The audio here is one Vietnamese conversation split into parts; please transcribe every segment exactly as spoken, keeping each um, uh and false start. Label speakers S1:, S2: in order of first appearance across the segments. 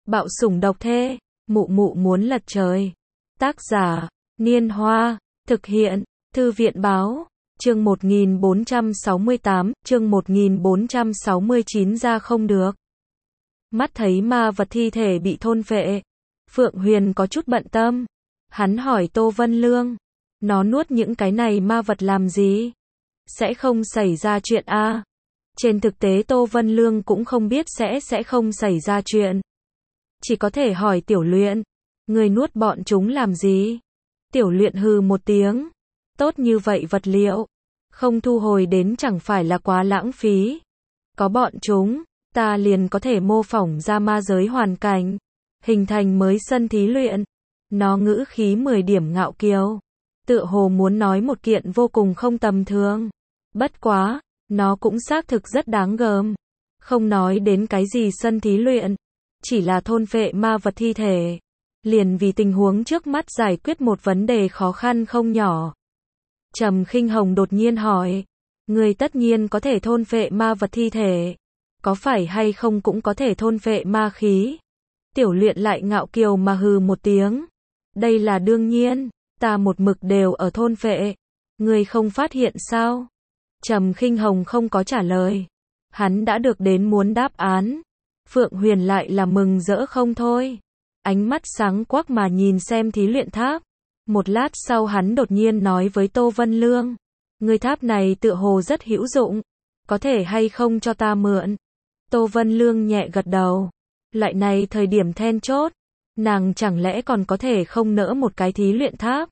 S1: Bạo sủng độc thê, mụ mụ muốn lật trời. Tác giả, Niên Hoa, thực hiện, Thư viện Báo, chương một nghìn bốn trăm sáu mươi tám, chương một nghìn bốn trăm sáu mươi chín ra không được. Mắt thấy ma vật thi thể bị thôn phệ, Phượng Huyền có chút bận tâm. Hắn hỏi Tô Vân Lương, nó nuốt những cái này ma vật làm gì? Sẽ không xảy ra chuyện a? À? Trên thực tế Tô Vân Lương cũng không biết sẽ sẽ không xảy ra chuyện. Chỉ có thể hỏi Tiểu Luyện, người nuốt bọn chúng làm gì? Tiểu Luyện hừ một tiếng, tốt như vậy vật liệu, không thu hồi đến chẳng phải là quá lãng phí. Có bọn chúng, ta liền có thể mô phỏng ra ma giới hoàn cảnh, hình thành mới sân thí luyện. Nó ngữ khí mười điểm ngạo kiều, tựa hồ muốn nói một kiện vô cùng không tầm thường. Bất quá, nó cũng xác thực rất đáng gờm. Không nói đến cái gì sân thí luyện, chỉ là thôn phệ ma vật thi thể, liền vì tình huống trước mắt giải quyết một vấn đề khó khăn không nhỏ. Trầm Khinh Hồng đột nhiên hỏi, người tất nhiên có thể thôn phệ ma vật thi thể, có phải hay không cũng có thể thôn phệ ma khí? Tiểu Luyện lại ngạo kiều mà hừ một tiếng, đây là đương nhiên, ta một mực đều ở thôn phệ, người không phát hiện sao? Trầm Khinh Hồng không có trả lời, hắn đã được đến muốn đáp án. Phượng Huyền lại là mừng rỡ không thôi, ánh mắt sáng quắc mà nhìn xem thí luyện tháp. Một lát sau hắn đột nhiên nói với Tô Vân Lương, người tháp này tựa hồ rất hữu dụng, có thể hay không cho ta mượn? Tô Vân Lương nhẹ gật đầu, loại này thời điểm then chốt, nàng chẳng lẽ còn có thể không nỡ một cái thí luyện tháp?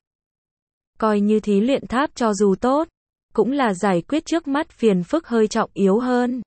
S1: Coi như thí luyện tháp cho dù tốt, cũng là giải quyết trước mắt phiền phức hơi trọng yếu hơn.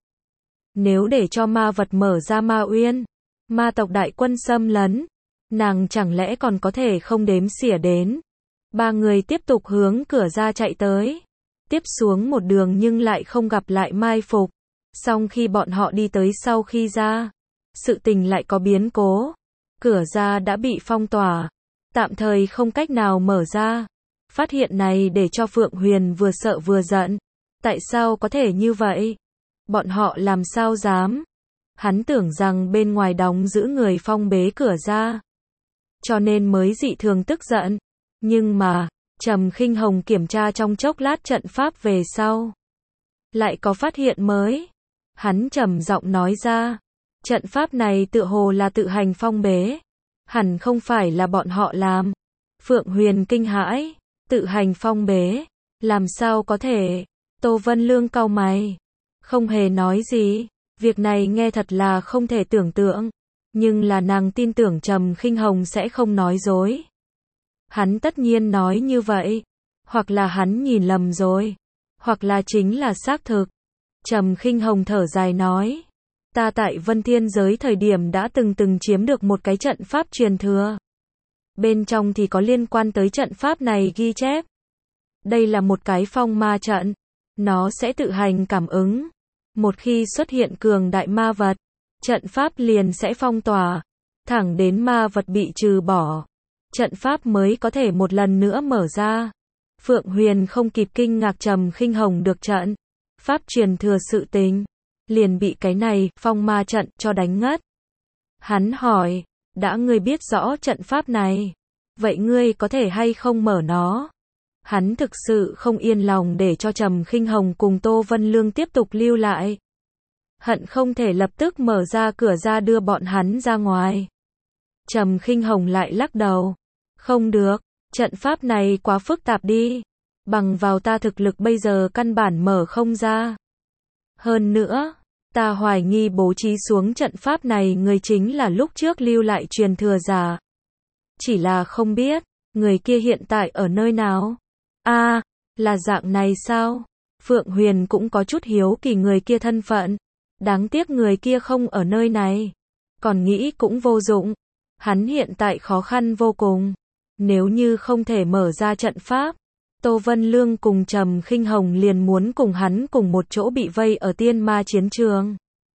S1: Nếu để cho ma vật mở ra ma uyên, ma tộc đại quân xâm lấn, nàng chẳng lẽ còn có thể không đếm xỉa đến. Ba người tiếp tục hướng cửa ra chạy tới, tiếp xuống một đường nhưng lại không gặp lại mai phục. Song khi bọn họ đi tới sau khi ra, sự tình lại có biến cố. Cửa ra đã bị phong tỏa, tạm thời không cách nào mở ra. Phát hiện này để cho Phượng Huyền vừa sợ vừa giận. Tại sao có thể như vậy? Bọn họ làm sao dám? Hắn tưởng rằng bên ngoài đóng giữ người phong bế cửa ra, cho nên mới dị thường tức giận. Nhưng mà, Trầm Khinh Hồng kiểm tra trong chốc lát trận pháp về sau, lại có phát hiện mới. Hắn trầm giọng nói ra, trận pháp này tựa hồ là tự hành phong bế, hẳn không phải là bọn họ làm. Phượng Huyền kinh hãi, tự hành phong bế, làm sao có thể? Tô Vân Lương cau mày, không hề nói gì. Việc này nghe thật là không thể tưởng tượng, nhưng là nàng tin tưởng Trầm Khinh Hồng sẽ không nói dối. Hắn tất nhiên nói như vậy, hoặc là hắn nhìn lầm rồi, hoặc là chính là xác thực. Trầm Khinh Hồng thở dài nói, ta tại Vân Thiên giới thời điểm đã từng từng chiếm được một cái trận pháp truyền thừa. Bên trong thì có liên quan tới trận pháp này ghi chép. Đây là một cái phong ma trận, nó sẽ tự hành cảm ứng. Một khi xuất hiện cường đại ma vật, trận pháp liền sẽ phong tỏa, thẳng đến ma vật bị trừ bỏ, trận pháp mới có thể một lần nữa mở ra. Phượng Huyền không kịp kinh ngạc Trầm Khinh Hồng được trận pháp truyền thừa sự tình, liền bị cái này phong ma trận cho đánh ngất. Hắn hỏi, đã ngươi biết rõ trận pháp này, vậy ngươi có thể hay không mở nó? Hắn thực sự không yên lòng để cho Trầm Khinh Hồng cùng Tô Vân Lương tiếp tục lưu lại, hận không thể lập tức mở ra cửa ra đưa bọn hắn ra ngoài. Trầm Khinh Hồng lại lắc đầu, không được, trận pháp này quá phức tạp đi, bằng vào ta thực lực bây giờ căn bản mở không ra. Hơn nữa, ta hoài nghi bố trí xuống trận pháp này người chính là lúc trước lưu lại truyền thừa giả. Chỉ là không biết, người kia hiện tại ở nơi nào? A, à, là dạng này sao? Phượng Huyền cũng có chút hiếu kỳ người kia thân phận. Đáng tiếc người kia không ở nơi này. Còn nghĩ cũng vô dụng. Hắn hiện tại khó khăn vô cùng. Nếu như không thể mở ra trận pháp, Tô Vân Lương cùng Trầm Khinh Hồng liền muốn cùng hắn cùng một chỗ bị vây ở tiên ma chiến trường.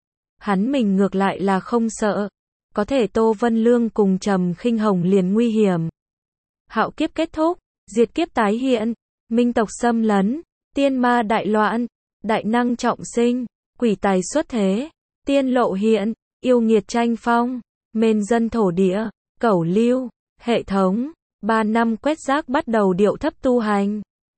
S1: Hắn mình ngược lại là không sợ. Có thể Tô Vân Lương cùng Trầm Khinh Hồng liền nguy hiểm. Hạo kiếp kết thúc, diệt kiếp tái hiện, minh tộc xâm lấn, tiên ma đại loạn, đại năng trọng sinh, quỷ tài xuất thế, tiên lộ hiện, yêu nghiệt tranh phong, Mên dân thổ địa, cẩu lưu, hệ thống, ba năm quét rác bắt đầu điệu thấp tu hành.